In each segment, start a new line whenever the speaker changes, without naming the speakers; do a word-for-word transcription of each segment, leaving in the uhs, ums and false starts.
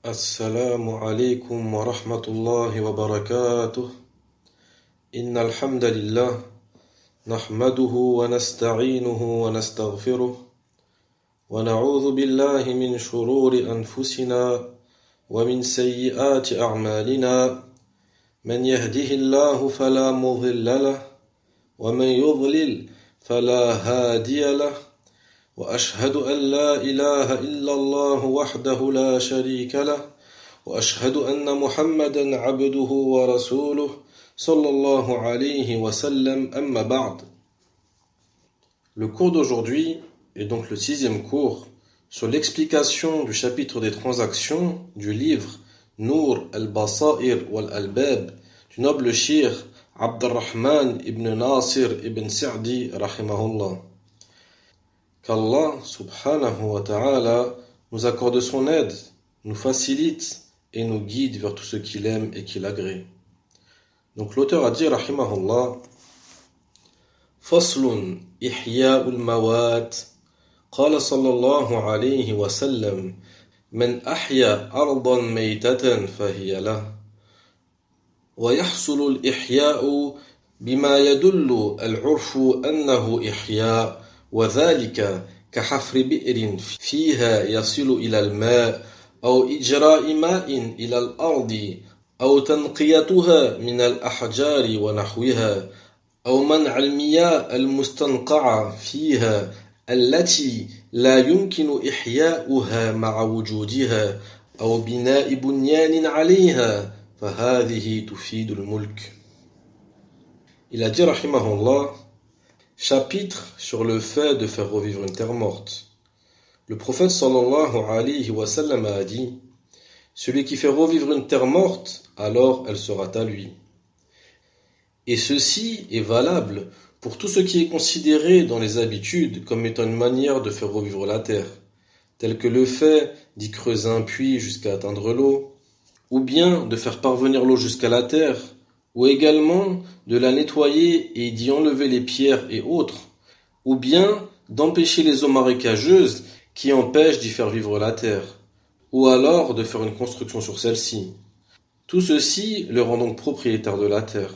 السلام عليكم ورحمة الله وبركاته. إن الحمد لله نحمده ونستعينه ونستغفره ونعوذ بالله من شرور أنفسنا ومن سيئات أعمالنا. من يهده الله فلا مضل له ومن يضلل فلا هادي له وأشهد أن لا إله إلا الله وحده لا شريك له وأشهد أن محمدا عبده ورسوله صلى الله عليه وسلم أما بعد. Le cours d'aujourd'hui est donc le sixième cours sur l'explication du chapitre des transactions du livre Nour al-Basair wal-Albab du noble shir Abdurrahman ibn Nasir ibn Sa'di rahimahullah. Qu'Allah subhanahu wa ta'ala nous accorde son aide, nous facilite et nous guide vers tout ce qu'il aime et qu'il agrée. Donc l'auteur a dit rahimahullah: Faslun ihya'ul mawat. Qala sallallahu alayhi wa sallam: Man ahya ardan maytatan fahiya lah. Wa yahsulu al-ihya'u bima yadullu al-'urfu annahu ihya'. وذلك كحفر بئر فيها يصل إلى الماء أو إجراء ماء إلى الأرض أو تنقيتها من الأحجار ونحوها أو منع المياه المستنقعة فيها التي لا يمكن إحياؤها مع وجودها أو بناء بنيان عليها فهذه تفيد الملك. Il a dit rahimahullah, chapitre sur le fait de faire revivre une terre morte. Le prophète sallallahu alayhi wa sallam a dit: celui qui fait revivre une terre morte, alors elle sera à lui. Et ceci est valable pour tout ce qui est considéré dans les habitudes comme étant une manière de faire revivre la terre, tel que le fait d'y creuser un puits jusqu'à atteindre l'eau, ou bien de faire parvenir l'eau jusqu'à la terre, ou également de la nettoyer et d'y enlever les pierres et autres, ou bien d'empêcher les eaux marécageuses qui empêchent d'y faire vivre la terre, ou alors de faire une construction sur celle-ci. Tout ceci le rend donc propriétaire de la terre.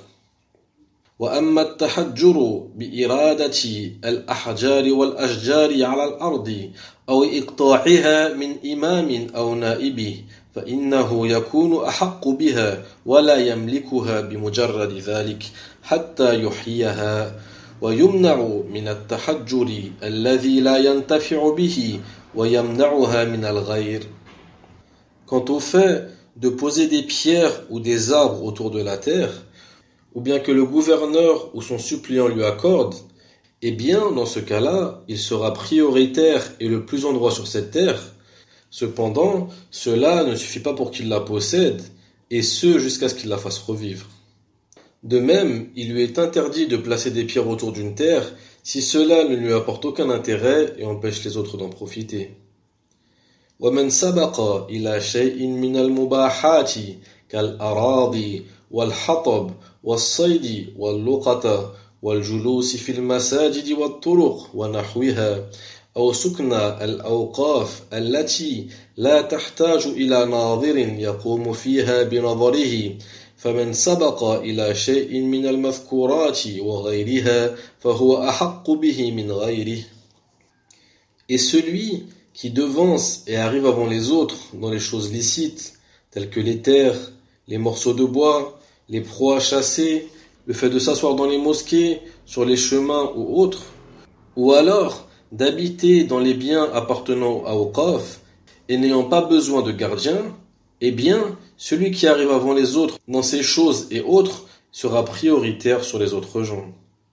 وأما التحجر بإرادة الأحجار والأشجار على الأرض أو إقطاعها من إمام أو نائبه فإنه يكون أحق بها ولا يملكها بمجرد ذلك حتى يحييها ويمنع من التحجر الذي لا ينتفع به ويمنعها من الغير. Quant au fait de poser des pierres ou des arbres autour de la terre, ou bien que le gouverneur ou son suppléant lui accorde, eh bien, dans ce cas-là, il sera prioritaire et le plus en droit sur cette terre. Cependant, cela ne suffit pas pour qu'il la possède, et ce jusqu'à ce qu'il la fasse revivre. De même, il lui est interdit de placer des pierres autour d'une terre si cela ne lui apporte aucun intérêt et empêche les autres d'en profiter. وَمَنْ سَبَقَ إِلَى شَيْءٍ مِنَ الْمُبَاحَاتِ كَالْأَرَاضِ وَالْحَطَبِ وَالصَّيْدِ وَاللُّقَطَةِ وَالْجُلُوسِ فِي الْمَسَاجِدِ وَالطُّرُقِ وَنَحْوِهَا أو سكن الأوقاف التي لا تحتاج إلى ناظر يقوم فيها بنظره فمن سبق إلى شيء من المذكورات وغيرها فهو أحق به من غيره. Et celui qui devance et arrive avant les autres dans les choses licites, telles que les terres, les morceaux de bois, les proies chassées, le fait de s'asseoir dans les mosquées, sur les chemins ou autres, ou alors d'habiter dans les biens appartenant à Awqaf et n'ayant pas besoin de gardien, eh bien, celui qui arrive avant les autres dans ces choses et autres sera prioritaire sur les autres gens.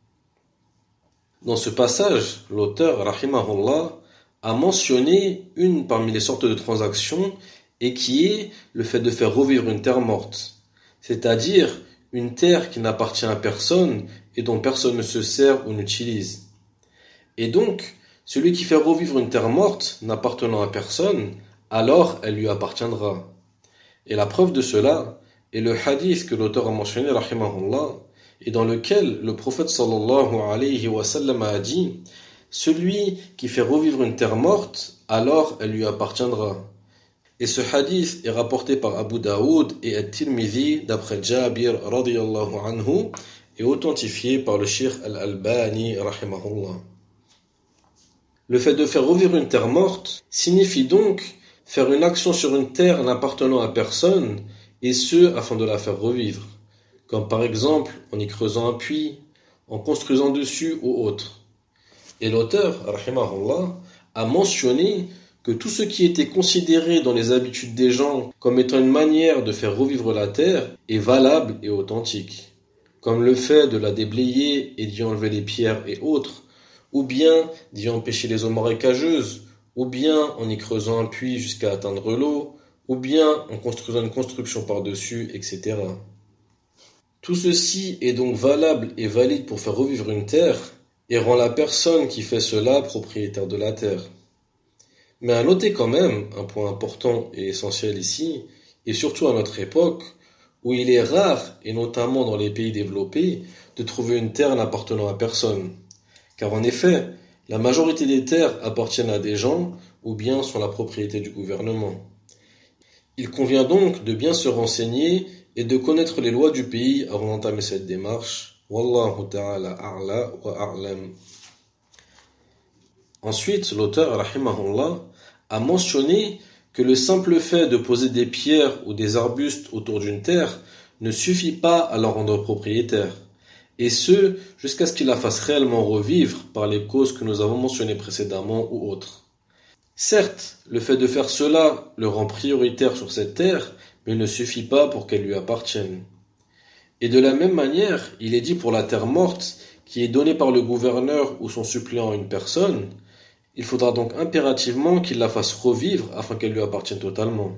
Dans ce passage, l'auteur, rahimahullah, a mentionné une parmi les sortes de transactions et qui est le fait de faire revivre une terre morte, c'est-à-dire une terre qui n'appartient à personne et dont personne ne se sert ou n'utilise. Et donc, celui qui fait revivre une terre morte n'appartenant à personne, alors elle lui appartiendra. Et la preuve de cela est le hadith que l'auteur a mentionné, rahimahullah, et dans lequel le prophète sallallahu alayhi wa sallam a dit: celui qui fait revivre une terre morte, alors elle lui appartiendra. Et ce hadith est rapporté par Abu Daoud et At-Tirmidhi d'après Jabir radiyallahu anhu et authentifié par le Cheikh Al-Albani rahimahullah. Le fait de faire revivre une terre morte signifie donc faire une action sur une terre n'appartenant à personne, et ce afin de la faire revivre, comme par exemple en y creusant un puits, en construisant dessus ou autre. Et l'auteur, rahimahullah, a mentionné que tout ce qui était considéré dans les habitudes des gens comme étant une manière de faire revivre la terre est valable et authentique, comme le fait de la déblayer et d'y enlever les pierres et autres, ou bien d'y empêcher les eaux marécageuses, ou bien en y creusant un puits jusqu'à atteindre l'eau, ou bien en construisant une construction par-dessus, et cetera. Tout ceci est donc valable et valide pour faire revivre une terre, et rend la personne qui fait cela propriétaire de la terre. Mais à noter quand même, un point important et essentiel ici, et surtout à notre époque, où il est rare, et notamment dans les pays développés, de trouver une terre n'appartenant à personne. Car en effet, la majorité des terres appartiennent à des gens, ou bien sont la propriété du gouvernement. Il convient donc de bien se renseigner et de connaître les lois du pays avant d'entamer cette démarche. Wallahu ta'ala a'la wa a'lam. Ensuite, l'auteur, rahimahullah, a mentionné que le simple fait de poser des pierres ou des arbustes autour d'une terre ne suffit pas à la rendre propriétaire, et ce, jusqu'à ce qu'il la fasse réellement revivre par les causes que nous avons mentionnées précédemment ou autres. Certes, le fait de faire cela le rend prioritaire sur cette terre, mais il ne suffit pas pour qu'elle lui appartienne. Et de la même manière, il est dit pour la terre morte, qui est donnée par le gouverneur ou son suppléant à une personne, il faudra donc impérativement qu'il la fasse revivre afin qu'elle lui appartienne totalement.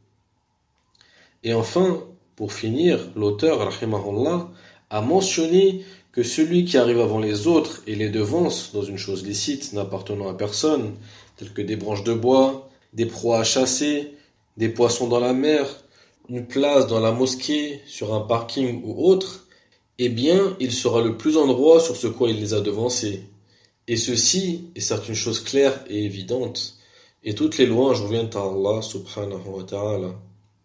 Et enfin, pour finir, l'auteur, rahimahullah, a mentionné que celui qui arrive avant les autres et les devance dans une chose licite n'appartenant à personne, telles que des branches de bois, des proies à chasser, des poissons dans la mer, une place dans la mosquée, sur un parking ou autre, eh bien, il sera le plus en droit sur ce quoi il les a devancés. Et ceci est certes une chose claire et évidente, et toutes les louanges reviennent à Allah subhanahu wa ta'ala.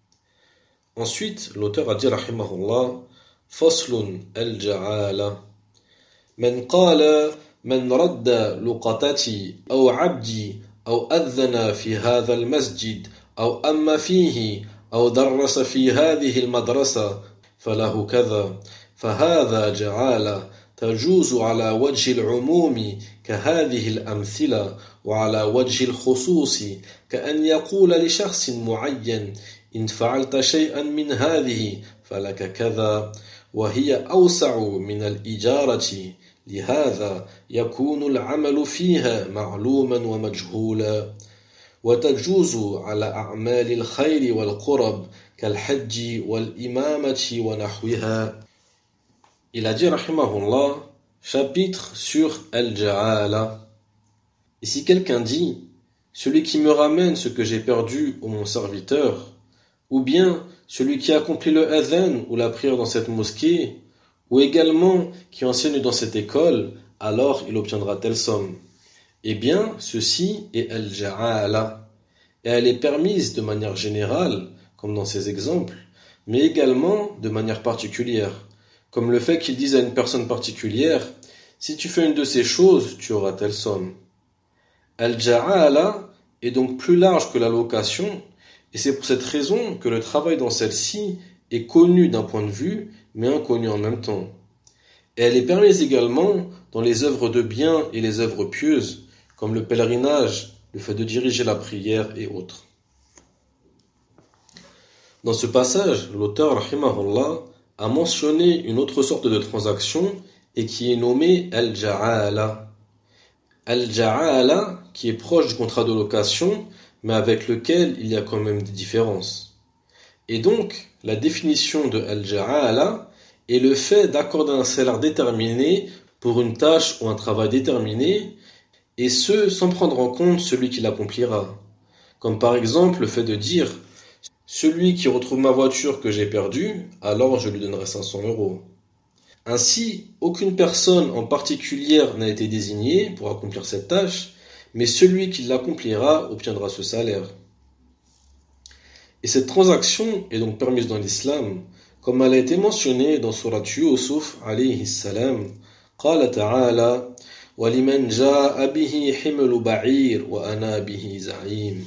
Ensuite, l'auteur a dit rahimahullah, Faslun al-ja'ala. من قال من رد لقطتي أو عبدي أو أذن في هذا المسجد أو أم فيه أو درس في هذه المدرسة فله كذا فهذا جعالة تجوز على وجه العموم كهذه الأمثلة وعلى وجه الخصوص كأن يقول لشخص معين إن فعلت شيئا من هذه فلك كذا وهي أوسع من الإجارة لهذا يكون العمل فيها معلوما ومجهولا وتجوز على أعمال الخير والقرب كالحج والإمامة ونحوها. Il a dit rahimahullah, chapitre sur Al-Ja'ala. Et si quelqu'un dit, celui qui me ramène ce que j'ai perdu au mon serviteur, ou bien celui qui accomplit le adhan ou la prière dans cette mosquée, ou également qui enseigne dans cette école, alors il obtiendra telle somme. Eh bien, ceci est Al-Ja'ala, et elle est permise de manière générale, comme dans ces exemples, mais également de manière particulière, comme le fait qu'il dise à une personne particulière, si tu fais une de ces choses, tu auras telle somme. Al-Ja'ala est donc plus large que la location, et c'est pour cette raison que le travail dans celle-ci est connu d'un point de vue, mais inconnu en même temps. Et elle est permise également dans les œuvres de bien et les œuvres pieuses, comme le pèlerinage, le fait de diriger la prière et autres. Dans ce passage, l'auteur, rahimahullah, a mentionné une autre sorte de transaction et qui est nommée Al-Ja'ala. Al-Ja'ala, qui est proche du contrat de location, mais avec lequel il y a quand même des différences. Et donc, la définition de Al-Ja'ala est le fait d'accorder un salaire déterminé pour une tâche ou un travail déterminé, et ce, sans prendre en compte celui qui l'accomplira. Comme par exemple le fait de dire « Celui qui retrouve ma voiture que j'ai perdue, alors je lui donnerai cinq cents euros ». Ainsi, aucune personne en particulier n'a été désignée pour accomplir cette tâche, mais celui qui l'accomplira obtiendra ce salaire. Et cette transaction est donc permise dans l'islam, comme elle a été mentionnée dans Surat Yusuf alayhi salam. قال تعالى وَلِمَنْ جَاءَ بِهِ حِمْلُ بَعِيرٍ وَأَنَا بِهِ زَعِيمٌ.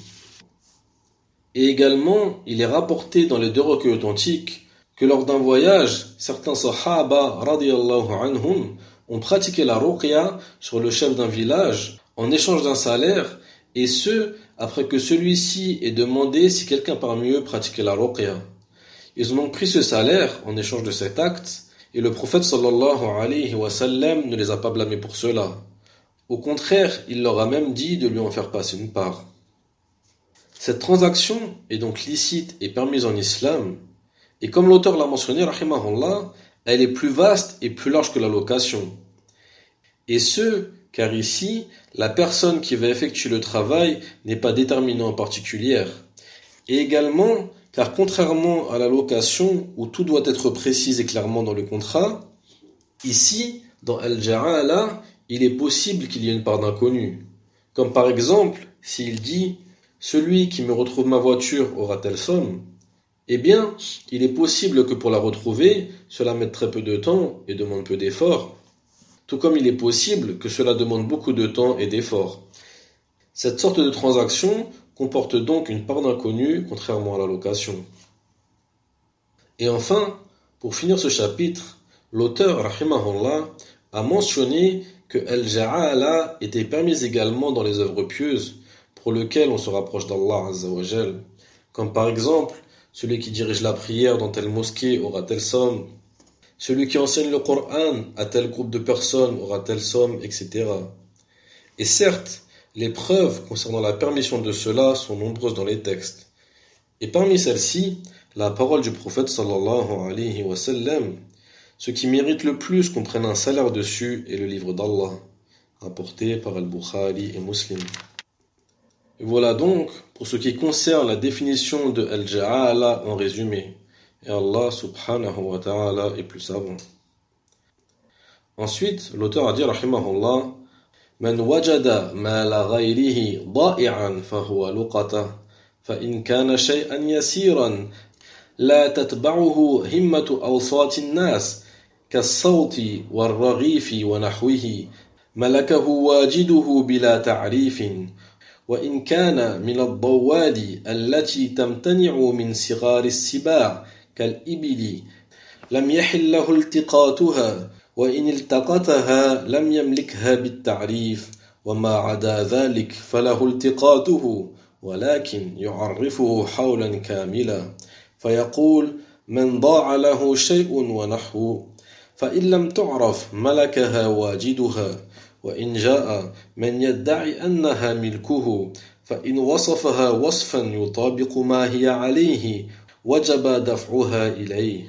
Et également, il est rapporté dans les deux recueils authentiques que lors d'un voyage, certains sahaba radiyallahu anhum ont pratiqué la ruqya sur le chef d'un village en échange d'un salaire, et ce, après que celui-ci ait demandé si quelqu'un parmi eux pratiquait la ruqya. Ils ont donc pris ce salaire en échange de cet acte, et le prophète sallallahu alayhi wa sallam ne les a pas blâmés pour cela. Au contraire, il leur a même dit de lui en faire passer une part. Cette transaction est donc licite et permise en islam, et comme l'auteur l'a mentionné, rahimahullah, elle est plus vaste et plus large que la location. Et ce, car ici, la personne qui va effectuer le travail n'est pas déterminée en particulier. Et également, car contrairement à la location, où tout doit être précis et clairement dans le contrat, ici, dans Al-Ja'ala, il est possible qu'il y ait une part d'inconnu. Comme par exemple, s'il dit « Celui qui me retrouve ma voiture aura telle somme », eh bien, il est possible que pour la retrouver, cela mette très peu de temps et demande peu d'efforts. Tout comme il est possible que cela demande beaucoup de temps et d'efforts. Cette sorte de transaction comporte donc une part d'inconnu, contrairement à la location. Et enfin, pour finir ce chapitre, l'auteur, rahimahullah, a mentionné que Al-Ja'ala était permise également dans les œuvres pieuses, pour lesquelles on se rapproche d'Allah Azza wa Jal. Comme par exemple, celui qui dirige la prière dans telle mosquée aura telle somme, celui qui enseigne le Coran à tel groupe de personnes aura telle somme, et cetera. Et certes, les preuves concernant la permission de cela sont nombreuses dans les textes. Et parmi celles-ci, la parole du prophète sallallahu alayhi wa sallam, ce qui mérite le plus qu'on prenne un salaire dessus est le livre d'Allah, rapporté par Al-Bukhari et Muslim. Et voilà donc pour ce qui concerne la définition de Al-Ja'ala en résumé. Et Allah subhanahu wa ta'ala est plus savant. Ensuite, l'auteur a dit rahimahullah من وجد مال غيره ضائعا فهو لقطة فإن كان شيئا يسيرا لا تتبعه همة أوساط الناس كالصوت والرغيف ونحوه ملكه واجده بلا تعريف وإن كان من الضواد التي تمتنع من صغار السباع كالإبل لم يحل له التقاطها وإن التقطها لم يملكها بالتعريف وما عدا ذلك فله التقاطه ولكن يعرفه حولا كاملا فيقول من ضاع له شيء ونحو فإن لم تعرف ملكها واجدها وإن جاء من يدعي أنها ملكه فإن وصفها وصفا يطابق ما هي عليه وجب دفعها إليه.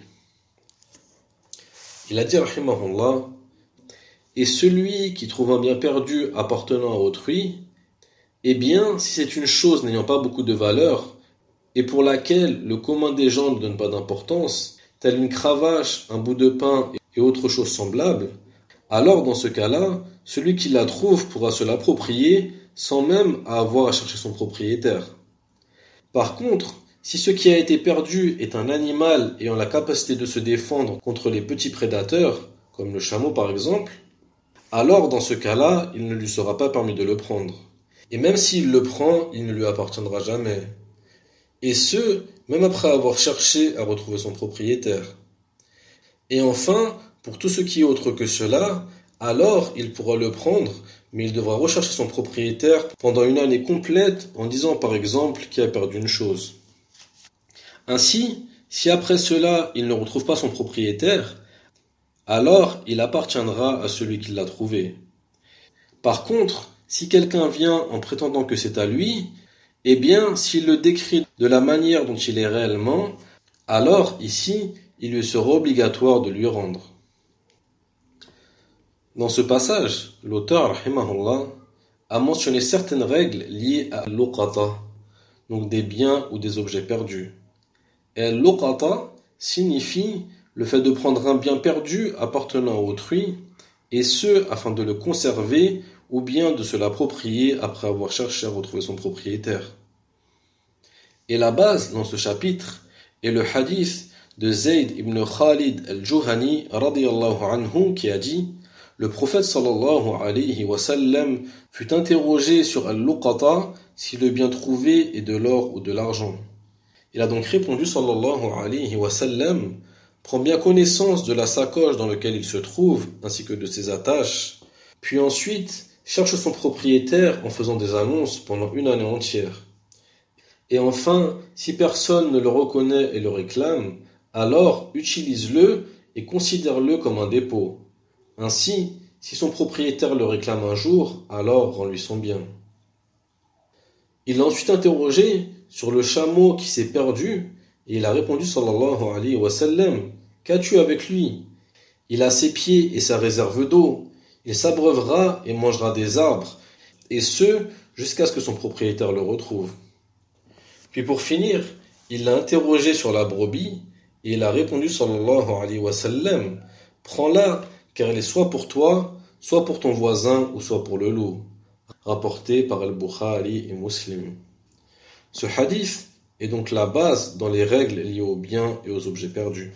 Il a dit, rahimahullah, et celui qui trouve un bien perdu appartenant à autrui, eh bien, si c'est une chose n'ayant pas beaucoup de valeur, et pour laquelle le commun des gens ne donne pas d'importance, telle une cravache, un bout de pain et autre chose semblable, alors dans ce cas-là, celui qui la trouve pourra se l'approprier sans même avoir à chercher son propriétaire. Par contre, si ce qui a été perdu est un animal ayant la capacité de se défendre contre les petits prédateurs, comme le chameau par exemple, alors dans ce cas-là, il ne lui sera pas permis de le prendre. Et même s'il le prend, il ne lui appartiendra jamais. Et ce, même après avoir cherché à retrouver son propriétaire. Et enfin, pour tout ce qui est autre que cela, alors il pourra le prendre, mais il devra rechercher son propriétaire pendant une année complète en disant par exemple qu'il a perdu une chose. Ainsi, si après cela il ne retrouve pas son propriétaire, alors il appartiendra à celui qui l'a trouvé. Par contre, si quelqu'un vient en prétendant que c'est à lui, eh bien, s'il le décrit de la manière dont il est réellement, alors ici, il lui sera obligatoire de lui rendre. Dans ce passage, l'auteur, rahimahullah, a mentionné certaines règles liées à l'uqata, donc des biens ou des objets perdus. Et l'uqata signifie le fait de prendre un bien perdu appartenant à autrui, et ce, afin de le conserver ou bien de se l'approprier après avoir cherché à retrouver son propriétaire. Et la base dans ce chapitre est le hadith de Zayd ibn Khalid al-Juhani radiyallahu anhu qui a dit: le prophète sallallahu alayhi wa sallam fut interrogé sur al-luqata, si le bien trouvé est de l'or ou de l'argent. Il a donc répondu sallallahu alayhi wa sallam: prends bien connaissance de la sacoche dans laquelle il se trouve, ainsi que de ses attaches, puis ensuite cherche son propriétaire en faisant des annonces pendant une année entière. Et enfin, si personne ne le reconnaît et le réclame, alors utilise-le et considère-le comme un dépôt. Ainsi, si son propriétaire le réclame un jour, alors rends-lui son bien. Il l'a ensuite interrogé sur le chameau qui s'est perdu, et il a répondu sallallahu alayhi wa sallam: qu'as-tu avec lui? Il a ses pieds et sa réserve d'eau, il s'abreuvera et mangera des arbres, et ce, jusqu'à ce que son propriétaire le retrouve. Puis pour finir, il l'a interrogé sur la brebis, et il a répondu sallallahu alayhi wa sallam: prends-la, car elle est soit pour toi, soit pour ton voisin, ou soit pour le loup. Rapporté par Al-Bukhari et Muslim. Ce hadith est donc la base dans les règles liées aux biens et aux objets perdus.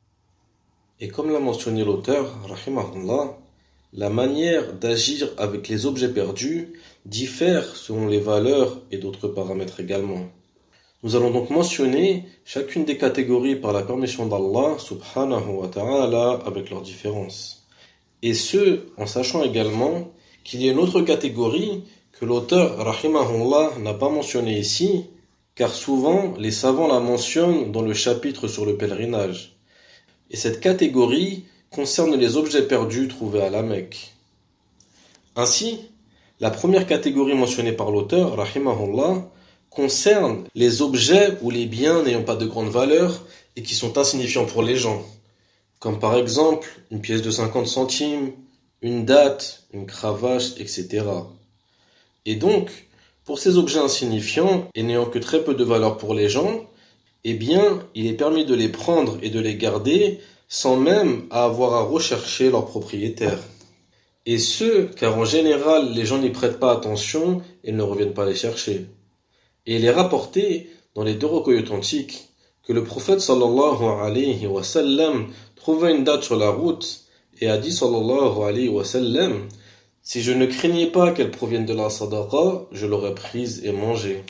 Et comme l'a mentionné l'auteur, rahimahullah, la manière d'agir avec les objets perdus diffère selon les valeurs et d'autres paramètres également. Nous allons donc mentionner chacune des catégories par la permission d'Allah subhanahu wa ta'ala avec leurs différences. Et ce, en sachant également qu'il y a une autre catégorie que l'auteur rahimahullah n'a pas mentionnée ici, car souvent les savants la mentionnent dans le chapitre sur le pèlerinage. Et cette catégorie concerne les objets perdus trouvés à la Mecque. Ainsi, la première catégorie mentionnée par l'auteur rahimahullah concerne les objets ou les biens n'ayant pas de grande valeur et qui sont insignifiants pour les gens, comme par exemple une pièce de cinquante centimes, une date, une cravache, et cetera. Et donc, pour ces objets insignifiants et n'ayant que très peu de valeur pour les gens, eh bien, il est permis de les prendre et de les garder sans même avoir à rechercher leur propriétaire. Et ce, car en général, les gens n'y prêtent pas attention et ne reviennent pas les chercher. Et il est rapporté dans les deux recueils authentiques que le prophète sallallahu alayhi wa sallam trouva une date sur la route et a dit sallallahu alayhi wa sallam: si je ne craignais pas qu'elle provienne de la sadaqa, je l'aurais prise et mangée.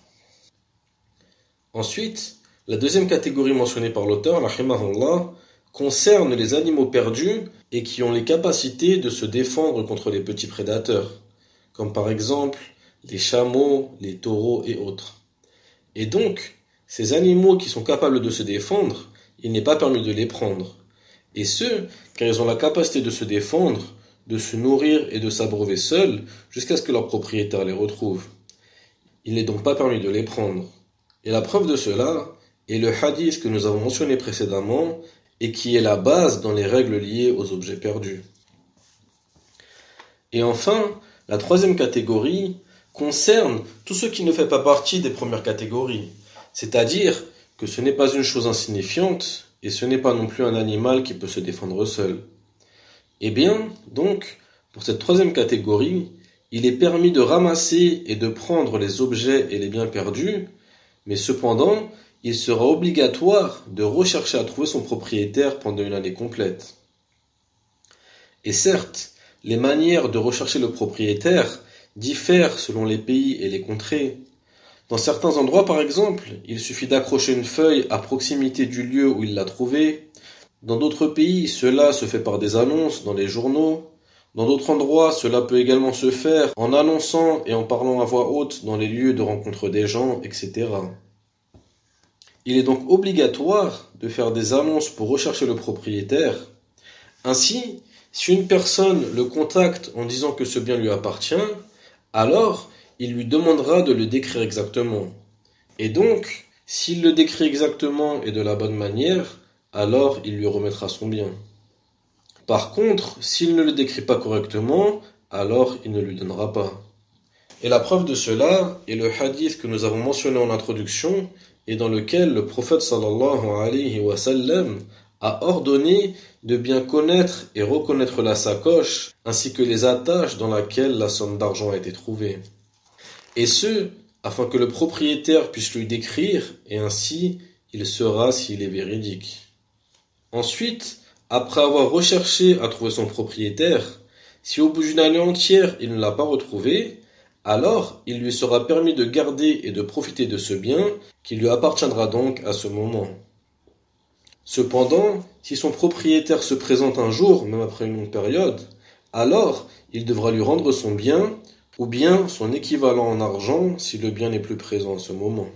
Ensuite, la deuxième catégorie mentionnée par l'auteur, rahimahullah, concerne les animaux perdus et qui ont les capacités de se défendre contre les petits prédateurs, comme par exemple les chameaux, les taureaux et autres. Et donc, ces animaux qui sont capables de se défendre, il n'est pas permis de les prendre. Et ce, car ils ont la capacité de se défendre, de se nourrir et de s'abreuver seuls jusqu'à ce que leur propriétaire les retrouve. Il n'est donc pas permis de les prendre. Et la preuve de cela est le hadith que nous avons mentionné précédemment et qui est la base dans les règles liées aux objets perdus. Et enfin, la troisième catégorie concerne tout ce qui ne fait pas partie des premières catégories, c'est-à-dire que ce n'est pas une chose insignifiante et ce n'est pas non plus un animal qui peut se défendre seul. Eh bien, donc, pour cette troisième catégorie, il est permis de ramasser et de prendre les objets et les biens perdus, mais cependant, il sera obligatoire de rechercher à trouver son propriétaire pendant une année complète. Et certes, les manières de rechercher le propriétaire diffèrent selon les pays et les contrées. Dans certains endroits, par exemple, il suffit d'accrocher une feuille à proximité du lieu où il l'a trouvée. Dans d'autres pays, cela se fait par des annonces dans les journaux. Dans d'autres endroits, cela peut également se faire en annonçant et en parlant à voix haute dans les lieux de rencontre des gens, et cetera. Il est donc obligatoire de faire des annonces pour rechercher le propriétaire. Ainsi, si une personne le contacte en disant que ce bien lui appartient, alors il lui demandera de le décrire exactement. Et donc, s'il le décrit exactement et de la bonne manière, alors il lui remettra son bien. Par contre, s'il ne le décrit pas correctement, alors il ne lui donnera pas. Et la preuve de cela est le hadith que nous avons mentionné en introduction et dans lequel le prophète sallallahu alayhi wa sallam a ordonné de bien connaître et reconnaître la sacoche ainsi que les attaches dans laquelle la somme d'argent a été trouvée. Et ce, afin que le propriétaire puisse lui décrire, et ainsi il saura s'il est véridique. Ensuite, après avoir recherché à trouver son propriétaire, si au bout d'une année entière il ne l'a pas retrouvé, alors il lui sera permis de garder et de profiter de ce bien qui lui appartiendra donc à ce moment. Cependant, si son propriétaire se présente un jour, même après une longue période, alors il devra lui rendre son bien, ou bien son équivalent en argent si le bien n'est plus présent à ce moment.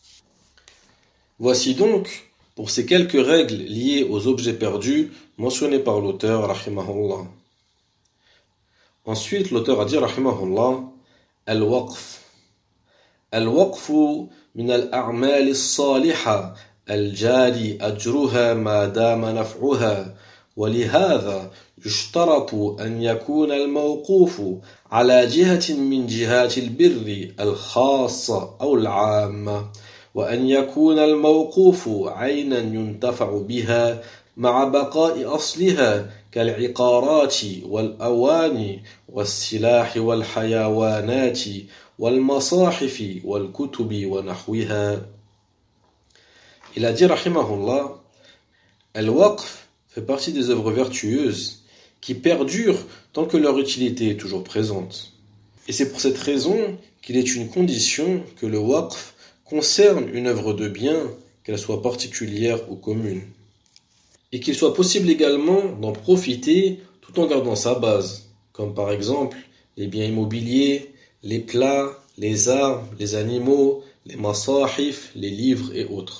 Voici donc pour ces quelques règles liées aux objets perdus mentionnés par l'auteur rahimahullah. Ensuite, l'auteur a dit rahimahullah al-waqf. Al-waqf min al-a'mal as-salihah al-jari ajruha ma dama naf'uha ولهذا يشترط أن يكون الموقوف على جهة من جهات البر الخاصة أو العامة وأن يكون الموقوف عينا ينتفع بها مع بقاء أصلها كالعقارات والأواني والسلاح والحيوانات والمصاحف والكتب ونحوها. Il a dit rahimahullah, al-waqf fait partie des œuvres vertueuses qui perdurent tant que leur utilité est toujours présente. Et c'est pour cette raison qu'il est une condition que le waqf concerne une œuvre de bien, qu'elle soit particulière ou commune. Et qu'il soit possible également d'en profiter tout en gardant sa base, comme par exemple les biens immobiliers, les plats, les armes, les animaux, les masahif, les livres et autres.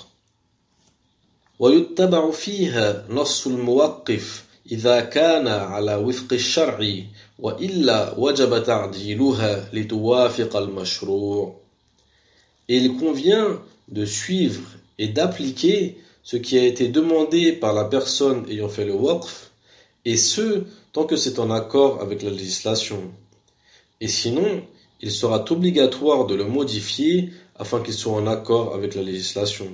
ويتبع فيها نص الموقف إذا كان على وفق الشرع وإلا وجب تعديلها لتوافق المشروع. Et il convient de suivre et d'appliquer ce qui a été demandé par la personne ayant fait le waqf, et ce, tant que c'est en accord avec la législation. Et sinon, il sera obligatoire de le modifier afin qu'il soit en accord avec la législation.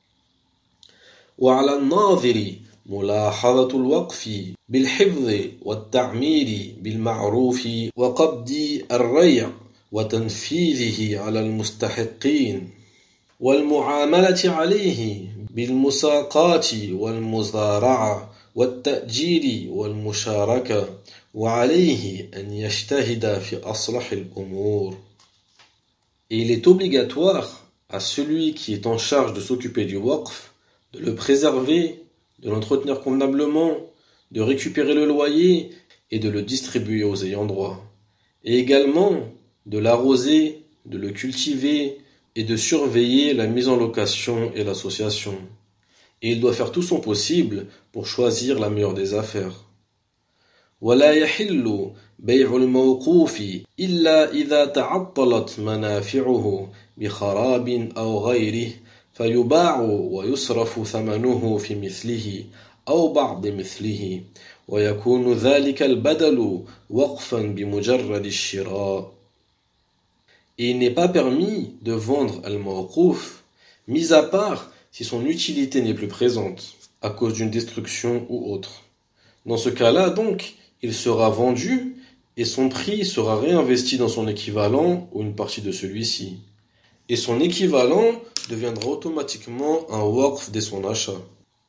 وعلى الناظر ملاحظة الوقف بالحفظ والتعمير بالمعروف وقبض الريع وتنفيذه على المستحقين والمعاملة عليه بالمساقات والمزارعة والتأجير والمشاركة وعليه أن يجتهد في أصلح الأمور. Et il est obligatoire à celui qui est en charge de s'occuper du waqf de le préserver, de l'entretenir convenablement, de récupérer le loyer et de le distribuer aux ayants droit. Et également de l'arroser, de le cultiver et de surveiller la mise en location et l'association. Et il doit faire tout son possible pour choisir la meilleure des affaires. ولا يحل بيع الموقوف إلا إذا تعطلت منافعه بخراب أو غيره فيباع ويصرف ثمنه في مثله أو بعض مثله ويكون ذلك البدل وقفا بمجرد الشراء. Et il n'est pas permis de vendre al-mawquf, mis à part si son utilité n'est plus présente, à cause d'une destruction ou autre. Dans ce cas-là, donc, il sera vendu et son prix sera réinvesti dans son équivalent ou une partie de celui-ci. Et son équivalent deviendra automatiquement un waqf dès son achat.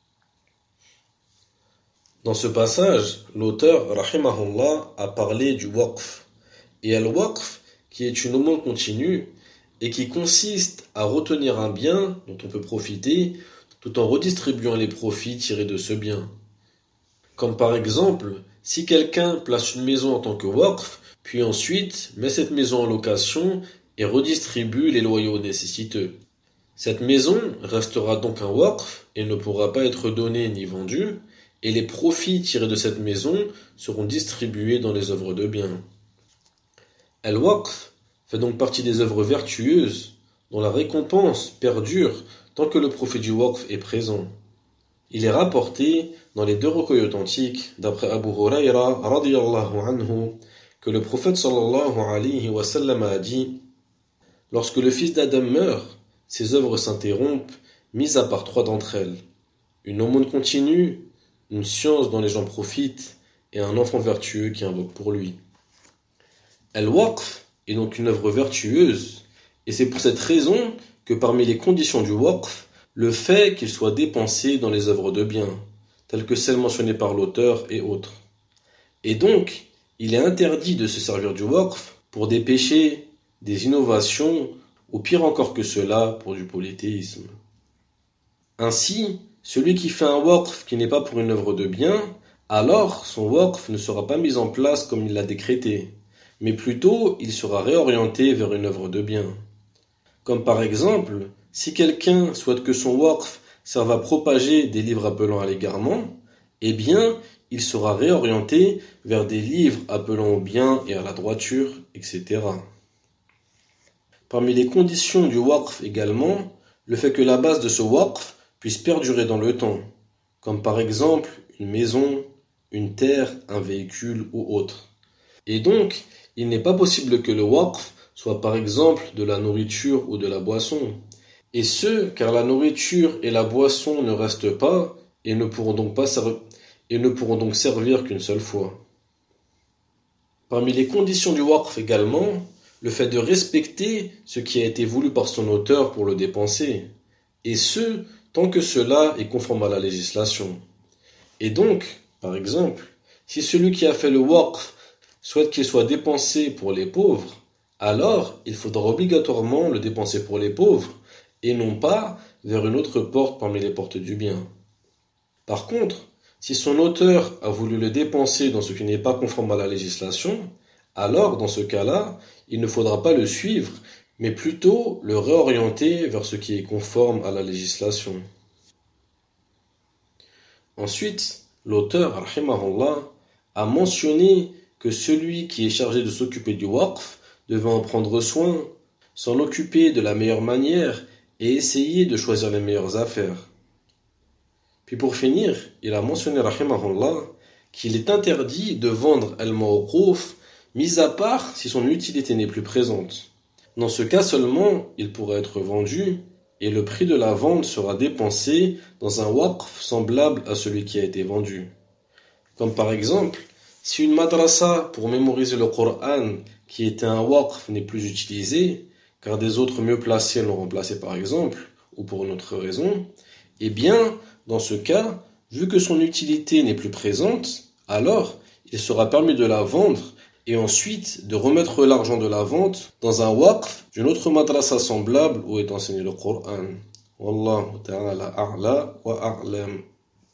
Dans ce passage, l'auteur, rahimahullah, a parlé du waqf. Et al-waqf, qui est une aumône continue et qui consiste à retenir un bien dont on peut profiter tout en redistribuant les profits tirés de ce bien. Comme par exemple, si quelqu'un place une maison en tant que waqf, puis ensuite met cette maison en location et redistribue les loyers aux nécessiteux. Cette maison restera donc un waqf et ne pourra pas être donnée ni vendue, et les profits tirés de cette maison seront distribués dans les œuvres de biens. Al-waqf fait donc partie des œuvres vertueuses dont la récompense perdure tant que le profit du waqf est présent. Il est rapporté dans les deux recueils authentiques d'après Abu Hurayra radiyallahu anhu que le prophète sallallahu alayhi wa sallam a dit: lorsque le fils d'Adam meurt, ses œuvres s'interrompent, mis à part trois d'entre elles: une aumône continue, une science dont les gens profitent et un enfant vertueux qui invoque pour lui. Al-waqf est donc une œuvre vertueuse Et c'est pour cette raison que parmi les conditions du waqf, le fait qu'il soit dépensé dans les œuvres de bien, telles que celles mentionnées par l'auteur et autres. Et donc, il est interdit de se servir du waqf pour des péchés, des innovations, ou pire encore que cela, pour du polythéisme. Ainsi, celui qui fait un waqf qui n'est pas pour une œuvre de bien, alors son waqf ne sera pas mis en place comme il l'a décrété, mais plutôt il sera réorienté vers une œuvre de bien. Comme par exemple, si quelqu'un souhaite que son waqf serve à propager des livres appelant à l'égarement, eh bien, il sera réorienté vers des livres appelant au bien et à la droiture, et cetera. Parmi les conditions du waqf également, le fait que la base de ce waqf puisse perdurer dans le temps, comme par exemple une maison, une terre, un véhicule ou autre. Et donc, il n'est pas possible que le waqf soit par exemple de la nourriture ou de la boisson. Et ce, car la nourriture et la boisson ne restent pas et ne pourront donc, pas serv- et ne pourront donc servir qu'une seule fois. Parmi les conditions du waqf également, le fait de respecter ce qui a été voulu par son auteur pour le dépenser, et ce, tant que cela est conforme à la législation. Et donc, par exemple, si celui qui a fait le waqf souhaite qu'il soit dépensé pour les pauvres, alors il faudra obligatoirement le dépenser pour les pauvres, et non pas vers une autre porte parmi les portes du bien. Par contre, si son auteur a voulu le dépenser dans ce qui n'est pas conforme à la législation, alors dans ce cas-là, il ne faudra pas le suivre, mais plutôt le réorienter vers ce qui est conforme à la législation. Ensuite, l'auteur, rahimahullah, a mentionné que celui qui est chargé de s'occuper du waqf devait en prendre soin, s'en occuper de la meilleure manière et essayer de choisir les meilleures affaires. Puis pour finir, il a mentionné, rahimahullah, qu'il est interdit de vendre al-mawquf, mis à part si son utilité n'est plus présente. Dans ce cas seulement, il pourra être vendu et le prix de la vente sera dépensé dans un waqf semblable à celui qui a été vendu. Comme par exemple, si une madrasa pour mémoriser le Coran qui était un waqf n'est plus utilisée, car des autres mieux placés l'ont remplacé par exemple, ou pour une autre raison, eh bien, dans ce cas, vu que son utilité n'est plus présente, alors il sera permis de la vendre et ensuite de remettre l'argent de la vente dans un waqf d'une autre madrasa semblable où est enseigné le Coran. Wallahu ta'ala a'la wa a'lam.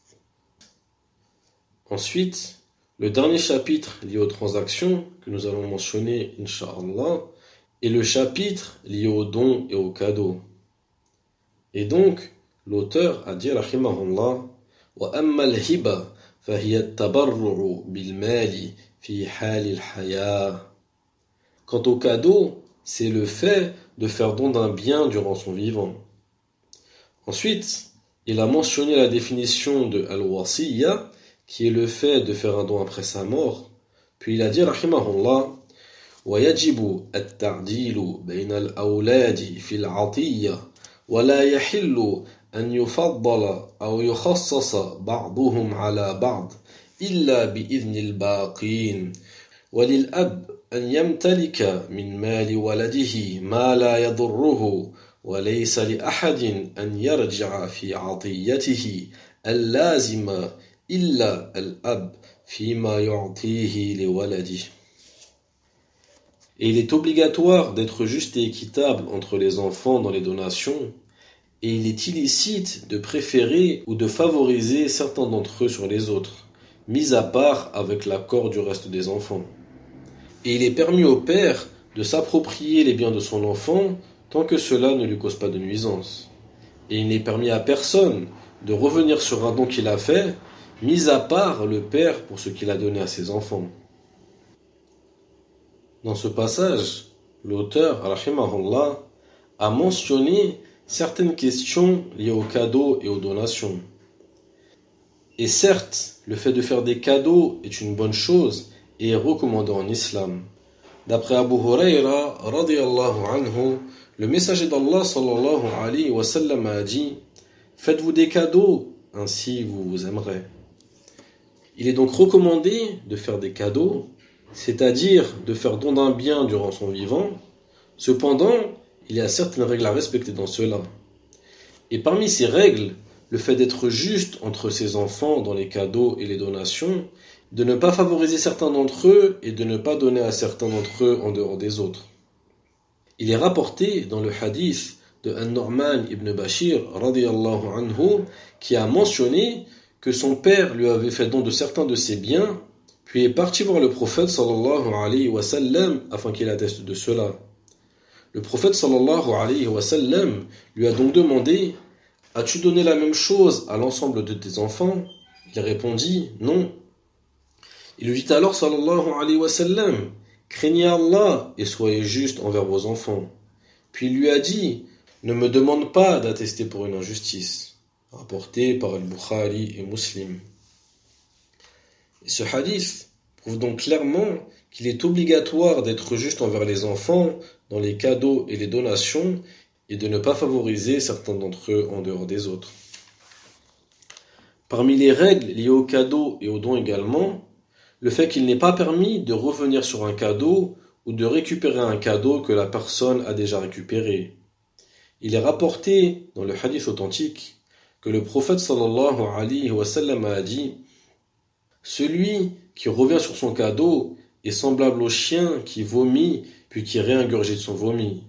Ensuite, le dernier chapitre lié aux transactions que nous allons mentionner, incha'Allah, est le chapitre lié aux dons et aux cadeaux. Et donc, l'auteur a dit, rahimahullah, wa amma al-hiba fa hiya at-tabarru'u bil mali fi hal al-haya. Quant au cadeau, c'est le fait de faire don d'un bien durant son vivant. Ensuite, il a mentionné la définition de al-wasiyya, qui est le fait de faire un don après sa mort. Puis il a dit, rahimahullah, ويجب التعديل بين الأولاد في العطية ولا يحل أن يفضل أو يخصص بعضهم على بعض إلا بإذن الباقين وللأب أن يمتلك من مال ولده ما لا يضره وليس لأحد أن يرجع في عطيته اللازمة إلا الأب فيما يعطيه لولده. Et il est obligatoire d'être juste et équitable entre les enfants dans les donations, et il est illicite de préférer ou de favoriser certains d'entre eux sur les autres, mis à part avec l'accord du reste des enfants. Et il est permis au père de s'approprier les biens de son enfant tant que cela ne lui cause pas de nuisance. Et il n'est permis à personne de revenir sur un don qu'il a fait, mis à part le père pour ce qu'il a donné à ses enfants. Dans ce passage, l'auteur, rahimahullah, a mentionné certaines questions liées aux cadeaux et aux donations. Et certes, le fait de faire des cadeaux est une bonne chose et est recommandé en islam. D'après Abu Huraira, radiyallahu anhu, le messager d'Allah sallallahu alayhi wa sallam a dit « Faites-vous des cadeaux, ainsi vous vous aimerez ». Il est donc recommandé de faire des cadeaux, c'est-à-dire de faire don d'un bien durant son vivant. Cependant, il y a certaines règles à respecter dans cela. Et parmi ces règles, le fait d'être juste entre ses enfants dans les cadeaux et les donations, de ne pas favoriser certains d'entre eux et de ne pas donner à certains d'entre eux en dehors des autres. Il est rapporté dans le hadith de An-Nu'man ibn Bashir radiyallahu anhu qui a mentionné que son père lui avait fait don de certains de ses biens, puis est parti voir le prophète sallallahu alayhi wa sallam afin qu'il atteste de cela. Le prophète sallallahu alayhi wa sallam lui a donc demandé: as-tu donné la même chose à l'ensemble de tes enfants? Il répondit: non. Il lui dit alors sallallahu alayhi wa sallam: craignez Allah et soyez juste envers vos enfants. Puis il lui a dit: ne me demande pas d'attester pour une injustice. Rapporté par Al-Bukhari et Muslim. Et ce hadith prouve donc clairement qu'il est obligatoire d'être juste envers les enfants dans les cadeaux et les donations et de ne pas favoriser certains d'entre eux en dehors des autres. Parmi les règles liées aux cadeaux et aux dons également, le fait qu'il n'est pas permis de revenir sur un cadeau ou de récupérer un cadeau que la personne a déjà récupéré. Il est rapporté dans le hadith authentique que le prophète sallallahu alayhi wa sallam a dit: celui qui revient sur son cadeau est semblable au chien qui vomit puis qui réingurgite son vomi.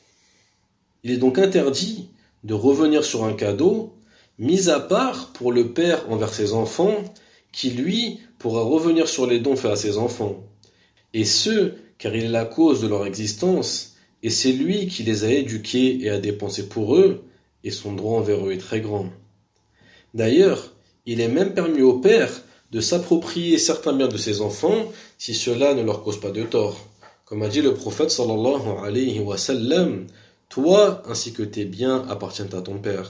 Il est donc interdit de revenir sur un cadeau, mis à part pour le père envers ses enfants, qui lui pourra revenir sur les dons faits à ses enfants. Et ce, car il est la cause de leur existence, et c'est lui qui les a éduqués et a dépensé pour eux, et son droit envers eux est très grand. D'ailleurs, il est même permis au père de s'approprier certains biens de ses enfants si cela ne leur cause pas de tort. Comme a dit le prophète sallallahu alayhi wa sallam: toi ainsi que tes biens appartiennent à ton père.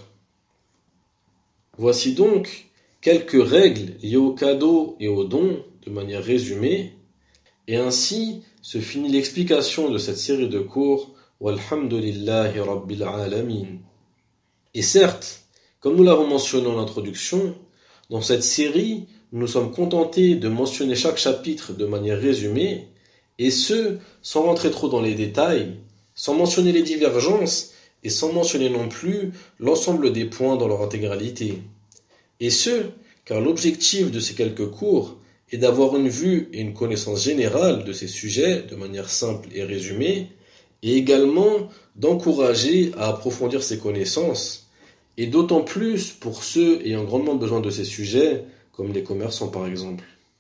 Voici donc quelques règles liées aux cadeaux et aux dons de manière résumée, et ainsi se finit l'explication de cette série de cours. Walhamdulillahi Rabbil Alamin. Et certes, comme nous l'avons mentionné en introduction, dans cette série, nous nous sommes contentés de mentionner chaque chapitre de manière résumée, et ce, sans rentrer trop dans les détails, sans mentionner les divergences, et sans mentionner non plus l'ensemble des points dans leur intégralité. Et ce, car l'objectif de ces quelques cours est d'avoir une vue et une connaissance générale de ces sujets de manière simple et résumée, et également d'encourager à approfondir ces connaissances, et d'autant plus pour ceux ayant grandement besoin de ces sujets, comme les commerçants par exemple.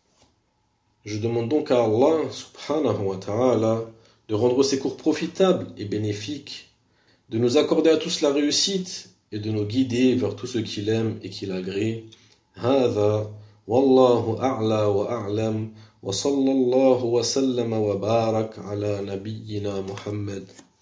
Je demande donc à Allah subhanahu wa ta'ala de rendre ces cours profitables et bénéfiques, de nous accorder à tous la réussite et de nous guider vers tout ce qu'il aime et qu'il agrée. هذا والله أعلى وأعلم وصلى الله وسلم وبارك على نبينا محمد